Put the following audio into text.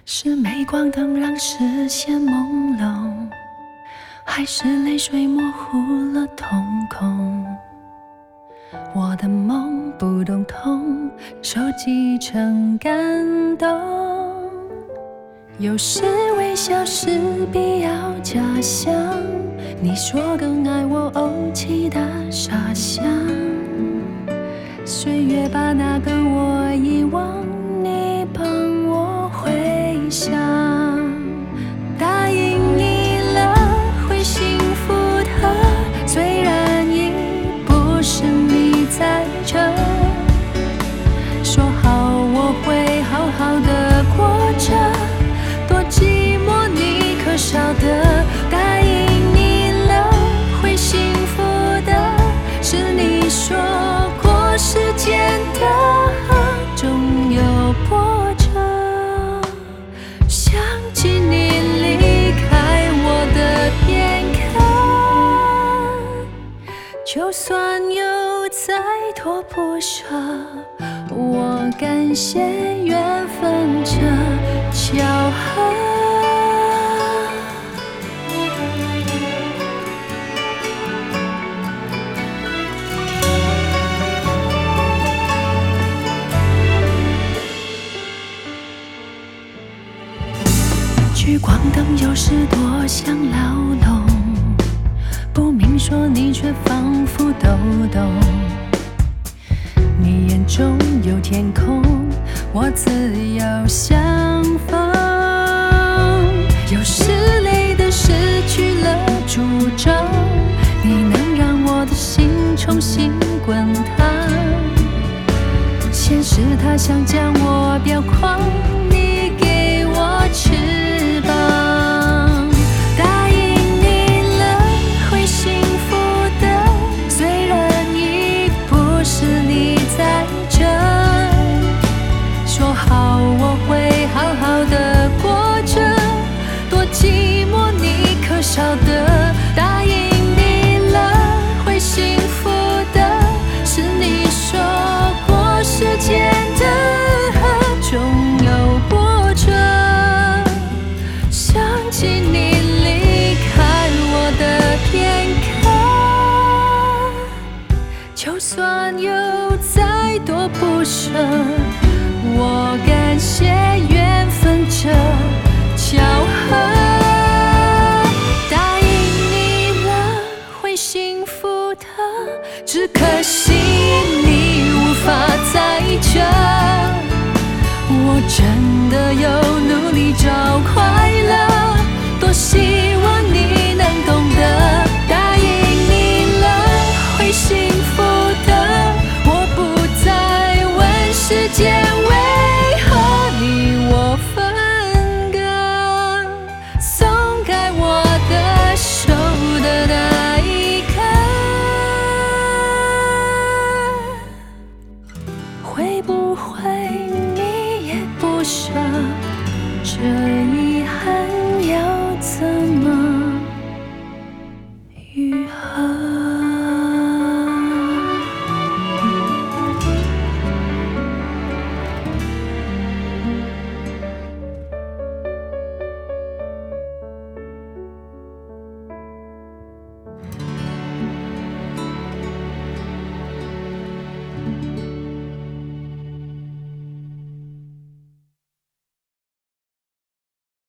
是镁光灯让视线朦胧，还是泪水模糊了瞳孔？我的梦不懂痛，收集成感动。有时微笑是必要假象，你说更爱我，哦，其他傻想。岁月把那个我遗忘，你帮我回想。答应你了，会幸福的，虽然已不是你在这。说好我会好好的过着，多寂寞你可晓得？答应你了，会幸福的，是你说过时间的总有波折。想起你离开我的片刻，就算有再多不舍，我感谢缘分这巧合。聚光灯有时多像牢笼，不明说你却仿佛都懂。你眼中有天空，我自由相逢。有时累得失去了主张，你能让我的心重新滚烫。现实它想将我裱框，你给我翅膀。答应你了，会幸福的，虽然已不是你在这。说好我会好好的过着，多寂寞你可晓得？答应你了，会幸福的，是你说过时间的总有波折。想起你离开我的片刻，就算有再多不舍，我感谢缘分这巧合。答应你了，会幸福的，只可惜你无法在这。我真的有努力找快乐，多希望你能懂得。答应你了，会幸福的，我不再问时间为何你我分割。松开我的手的那一刻，会不会你也不舍？这遗憾要怎